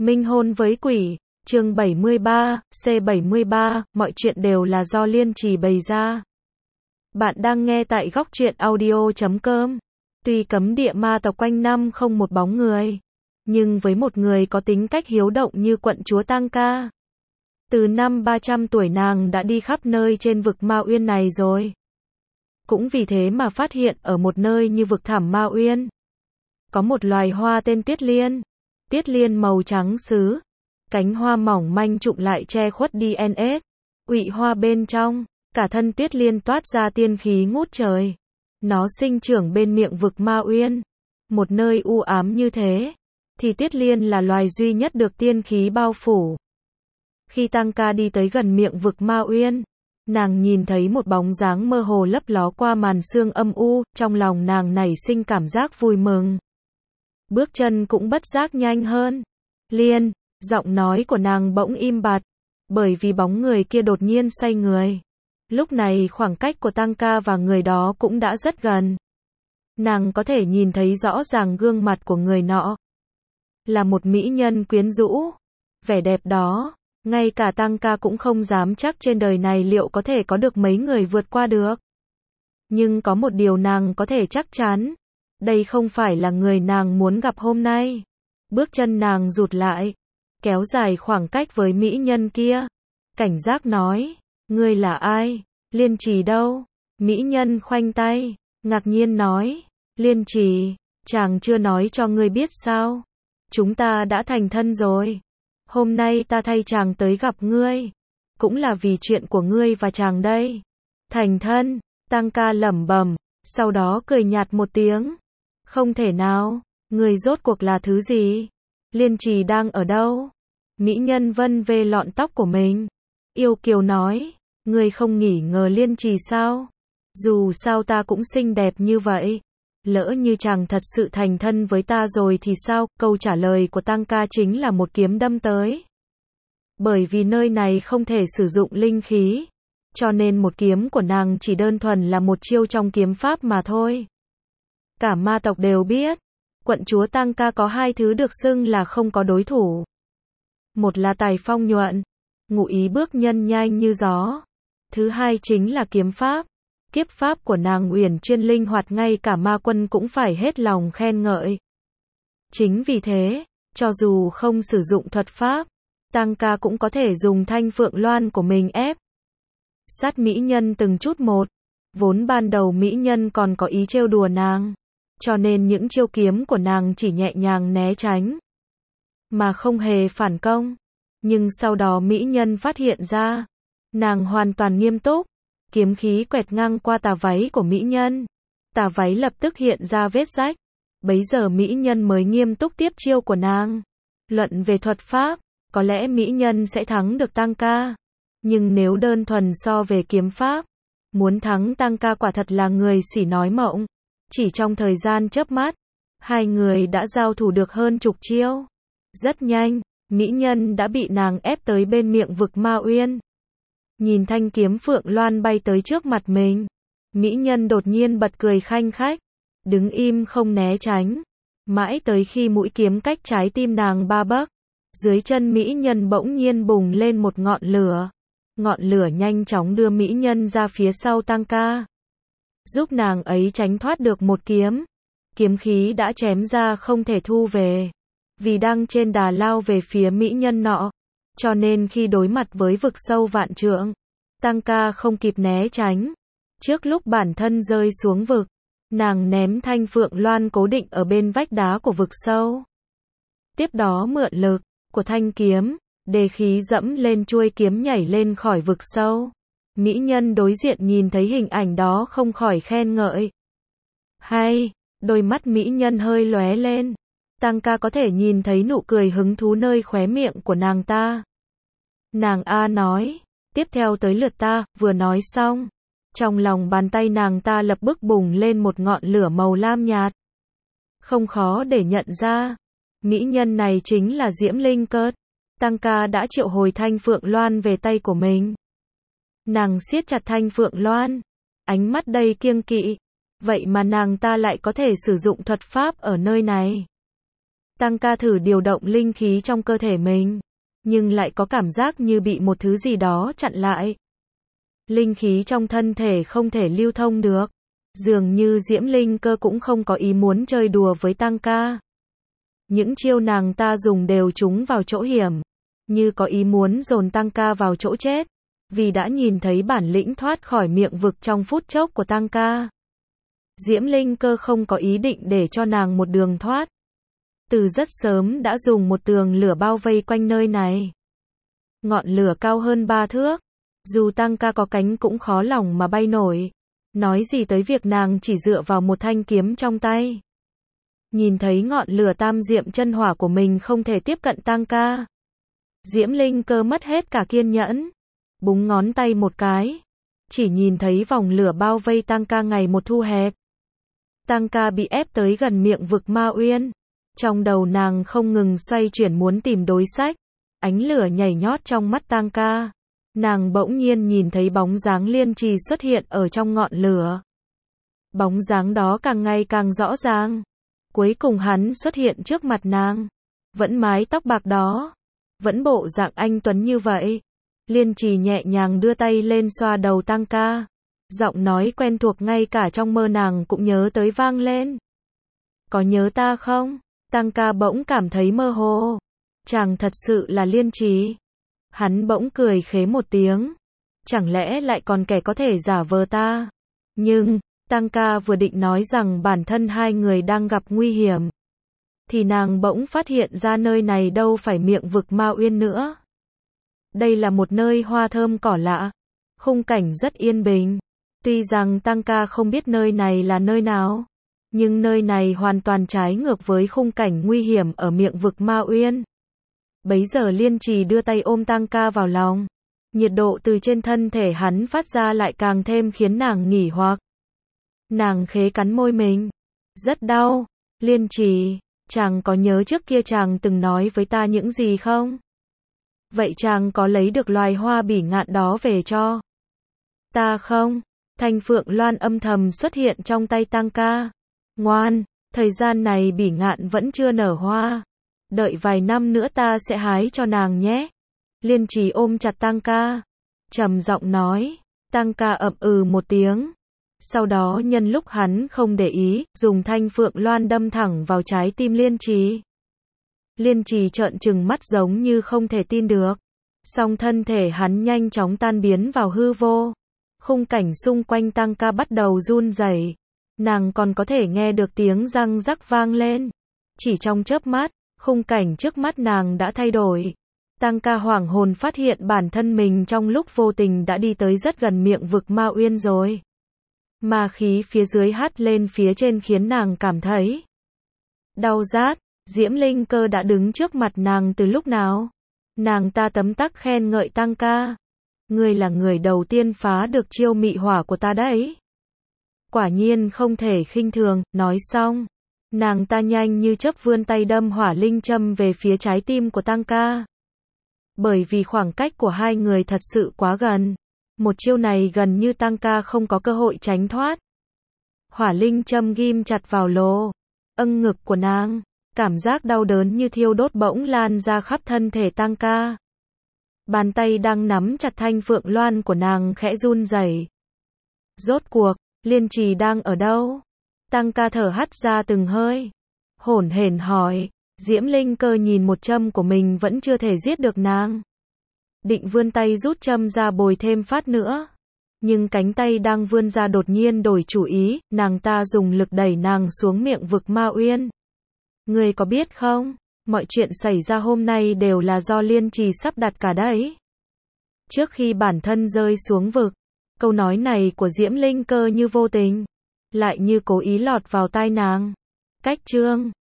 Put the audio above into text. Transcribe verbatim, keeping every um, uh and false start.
Minh hôn với quỷ, chương bảy mươi ba, C bảy mươi ba, mọi chuyện đều là do Liên Trì bày ra. Bạn đang nghe tại góc truyện audio chấm com. Tuy cấm địa ma tộc quanh năm không một bóng người, nhưng với một người có tính cách hiếu động như quận chúa Tang Ca, từ năm ba trăm tuổi nàng đã đi khắp nơi trên vực Ma Uyên này rồi. Cũng vì thế mà phát hiện ở một nơi như vực thẳm Ma Uyên, có một loài hoa tên Tiết Liên. Tiết Liên màu trắng sứ, cánh hoa mỏng manh trụm lại che khuất đi en ét, ụy hoa bên trong, cả thân Tiết Liên toát ra tiên khí ngút trời. Nó sinh trưởng bên miệng vực Ma Uyên, một nơi u ám như thế, thì Tiết Liên là loài duy nhất được tiên khí bao phủ. Khi Tang Ca đi tới gần miệng vực Ma Uyên, nàng nhìn thấy một bóng dáng mơ hồ lấp ló qua màn sương âm u, trong lòng nàng nảy sinh cảm giác vui mừng. Bước chân cũng bất giác nhanh hơn. Liên, giọng nói của nàng bỗng im bặt, bởi vì bóng người kia đột nhiên xoay người. Lúc này khoảng cách của Tang Ca và người đó cũng đã rất gần. Nàng có thể nhìn thấy rõ ràng gương mặt của người nọ. Là một mỹ nhân quyến rũ. Vẻ đẹp đó, ngay cả Tang Ca cũng không dám chắc trên đời này liệu có thể có được mấy người vượt qua được. Nhưng có một điều nàng có thể chắc chắn. Đây không phải là người nàng muốn gặp hôm nay. Bước chân nàng rụt lại, kéo dài khoảng cách với mỹ nhân kia. Cảnh giác nói, ngươi là ai? Liên Trì đâu? Mỹ nhân khoanh tay, ngạc nhiên nói, Liên Trì, chàng chưa nói cho ngươi biết sao? Chúng ta đã thành thân rồi. Hôm nay ta thay chàng tới gặp ngươi, cũng là vì chuyện của ngươi và chàng đây. Thành thân, Tang Ca lẩm bẩm, sau đó cười nhạt một tiếng. Không thể nào, người rốt cuộc là thứ gì? Liên Trì đang ở đâu? Mỹ nhân vân vê lọn tóc của mình. Yêu kiều nói, người không nghỉ ngờ Liên Trì sao? Dù sao ta cũng xinh đẹp như vậy. Lỡ như chàng thật sự thành thân với ta rồi thì sao? Câu trả lời của Tang Ca chính là một kiếm đâm tới. Bởi vì nơi này không thể sử dụng linh khí, cho nên một kiếm của nàng chỉ đơn thuần là một chiêu trong kiếm pháp mà thôi. Cả ma tộc đều biết, quận chúa Tang Ca có hai thứ được xưng là không có đối thủ. Một là tài phong nhuận, ngụ ý bước nhân nhanh như gió. Thứ hai chính là kiếm pháp. Kiếp pháp của nàng uyển chuyên linh hoạt, ngay cả ma quân cũng phải hết lòng khen ngợi. Chính vì thế, cho dù không sử dụng thuật pháp, Tang Ca cũng có thể dùng thanh phượng loan của mình ép sát mỹ nhân từng chút một. Vốn ban đầu mỹ nhân còn có ý trêu đùa nàng, cho nên những chiêu kiếm của nàng chỉ nhẹ nhàng né tránh, mà không hề phản công. Nhưng sau đó mỹ nhân phát hiện ra, nàng hoàn toàn nghiêm túc. Kiếm khí quẹt ngang qua tà váy của mỹ nhân. Tà váy lập tức hiện ra vết rách. Bấy giờ mỹ nhân mới nghiêm túc tiếp chiêu của nàng. Luận về thuật pháp, có lẽ mỹ nhân sẽ thắng được Tang Ca. Nhưng nếu đơn thuần so về kiếm pháp, muốn thắng Tang Ca quả thật là người xỉ nói mộng. Chỉ trong thời gian chớp mắt, hai người đã giao thủ được hơn chục chiêu. Rất nhanh, mỹ nhân đã bị nàng ép tới bên miệng vực Ma Uyên. Nhìn thanh kiếm phượng loan bay tới trước mặt mình, mỹ nhân đột nhiên bật cười khanh khách, đứng im không né tránh, mãi tới khi mũi kiếm cách trái tim nàng ba bấc, dưới chân mỹ nhân bỗng nhiên bùng lên một ngọn lửa. Ngọn lửa nhanh chóng đưa mỹ nhân ra phía sau Tang Ca, giúp nàng ấy tránh thoát được một kiếm. Kiếm khí đã chém ra không thể thu về, vì đang trên đà lao về phía mỹ nhân nọ. Cho nên khi đối mặt với vực sâu vạn trượng, Tang Ca không kịp né tránh. Trước lúc bản thân rơi xuống vực, nàng ném thanh phượng loan cố định ở bên vách đá của vực sâu. Tiếp đó mượn lực của thanh kiếm, đề khí dẫm lên chuôi kiếm nhảy lên khỏi vực sâu. Mỹ nhân đối diện nhìn thấy hình ảnh đó không khỏi khen ngợi. Hay, đôi mắt mỹ nhân hơi lóe lên. Tang Ca có thể nhìn thấy nụ cười hứng thú nơi khóe miệng của nàng ta. Nàng A nói, tiếp theo tới lượt ta. Vừa nói xong, trong lòng bàn tay nàng ta lập tức bùng lên một ngọn lửa màu lam nhạt. Không khó để nhận ra, mỹ nhân này chính là Diễm Linh Cớt. Tang Ca đã triệu hồi thanh phượng loan về tay của mình. Nàng siết chặt thanh phượng loan, ánh mắt đầy kiêng kỵ. Vậy mà nàng ta lại có thể sử dụng thuật pháp ở nơi này. Tăng ca thử điều động linh khí trong cơ thể mình, nhưng lại có cảm giác như bị một thứ gì đó chặn lại. Linh khí trong thân thể không thể lưu thông được. Dường như Diễm Linh Cơ cũng không có ý muốn chơi đùa với Tăng ca. Những chiêu nàng ta dùng đều trúng vào chỗ hiểm, như có ý muốn dồn Tăng ca vào chỗ chết, vì đã nhìn thấy bản lĩnh thoát khỏi miệng vực trong phút chốc của Tăng ca. Diễm Linh Cơ không có ý định để cho nàng một đường thoát. Từ rất sớm đã dùng một tường lửa bao vây quanh nơi này. Ngọn lửa cao hơn ba thước, dù Tăng ca có cánh cũng khó lòng mà bay nổi. Nói gì tới việc nàng chỉ dựa vào một thanh kiếm trong tay. Nhìn thấy ngọn lửa tam diệm chân hỏa của mình không thể tiếp cận Tăng ca, Diễm Linh Cơ mất hết cả kiên nhẫn. Búng ngón tay một cái, chỉ nhìn thấy vòng lửa bao vây Tăng ca ngày một thu hẹp. Tăng ca bị ép tới gần miệng vực Ma Uyên. Trong đầu nàng không ngừng xoay chuyển muốn tìm đối sách. Ánh lửa nhảy nhót trong mắt Tăng ca. Nàng bỗng nhiên nhìn thấy bóng dáng Liên Trì xuất hiện ở trong ngọn lửa. Bóng dáng đó càng ngày càng rõ ràng. Cuối cùng hắn xuất hiện trước mặt nàng. Vẫn mái tóc bạc đó. Vẫn bộ dạng anh tuấn như vậy. Liên Trì nhẹ nhàng đưa tay lên xoa đầu Tăng ca. Giọng nói quen thuộc ngay cả trong mơ nàng cũng nhớ tới vang lên. Có nhớ ta không? Tăng ca bỗng cảm thấy mơ hồ. Chàng thật sự là Liên Trì. Hắn bỗng cười khế một tiếng. Chẳng lẽ lại còn kẻ có thể giả vờ ta? Nhưng, Tăng ca vừa định nói rằng bản thân hai người đang gặp nguy hiểm, thì nàng bỗng phát hiện ra nơi này đâu phải miệng vực Ma Uyên nữa. Đây là một nơi hoa thơm cỏ lạ. Khung cảnh rất yên bình. Tuy rằng Tăng ca không biết nơi này là nơi nào, nhưng nơi này hoàn toàn trái ngược với khung cảnh nguy hiểm ở miệng vực Ma Uyên. Bấy giờ Liên Trì đưa tay ôm Tăng ca vào lòng. Nhiệt độ từ trên thân thể hắn phát ra lại càng thêm khiến nàng nghỉ hoặc. Nàng khế cắn môi mình. Rất đau. Liên Trì, chàng có nhớ trước kia chàng từng nói với ta những gì không? Vậy chàng có lấy được loài hoa bỉ ngạn đó về cho ta không? Thanh phượng loan âm thầm xuất hiện trong tay Tăng ca. Ngoan, thời gian này bỉ ngạn vẫn chưa nở hoa. Đợi vài năm nữa ta sẽ hái cho nàng nhé. Liên Trì ôm chặt Tăng ca, trầm giọng nói. Tăng ca ậm ừ một tiếng. Sau đó nhân lúc hắn không để ý, dùng thanh phượng loan đâm thẳng vào trái tim Liên Trì. Liên Trì trợn trừng mắt giống như không thể tin được. Song thân thể hắn nhanh chóng tan biến vào hư vô. Khung cảnh xung quanh Tăng ca bắt đầu run rẩy. Nàng còn có thể nghe được tiếng răng rắc vang lên. Chỉ trong chớp mắt, khung cảnh trước mắt nàng đã thay đổi. Tăng ca hoảng hồn phát hiện bản thân mình trong lúc vô tình đã đi tới rất gần miệng vực Ma Uyên rồi. Ma khí phía dưới hắt lên phía trên khiến nàng cảm thấy đau rát. Diễm Linh Cơ đã đứng trước mặt nàng từ lúc nào? Nàng ta tấm tắc khen ngợi Tăng ca. Ngươi là người đầu tiên phá được chiêu mị hỏa của ta đấy. Quả nhiên không thể khinh thường. Nói xong, nàng ta nhanh như chớp vươn tay đâm hỏa linh châm về phía trái tim của Tăng ca. Bởi vì khoảng cách của hai người thật sự quá gần, một chiêu này gần như Tăng ca không có cơ hội tránh thoát. Hỏa linh châm ghim chặt vào lỗ âng ngực của nàng. Cảm giác đau đớn như thiêu đốt bỗng lan ra khắp thân thể Tăng ca. Bàn tay đang nắm chặt thanh phượng loan của nàng khẽ run rẩy. Rốt cuộc, Liên Trì đang ở đâu? Tăng ca thở hắt ra từng hơi. Hổn hển hỏi. Diễm Linh Cơ nhìn một châm của mình vẫn chưa thể giết được nàng. Định vươn tay rút châm ra bồi thêm phát nữa. Nhưng cánh tay đang vươn ra đột nhiên đổi chủ ý, nàng ta dùng lực đẩy nàng xuống miệng vực Ma Uyên. Ngươi có biết không? Mọi chuyện xảy ra hôm nay đều là do Liên Trì sắp đặt cả đấy. Trước khi bản thân rơi xuống vực, câu nói này của Diễm Linh Cơ như vô tình, lại như cố ý lọt vào tai nàng. Cách chương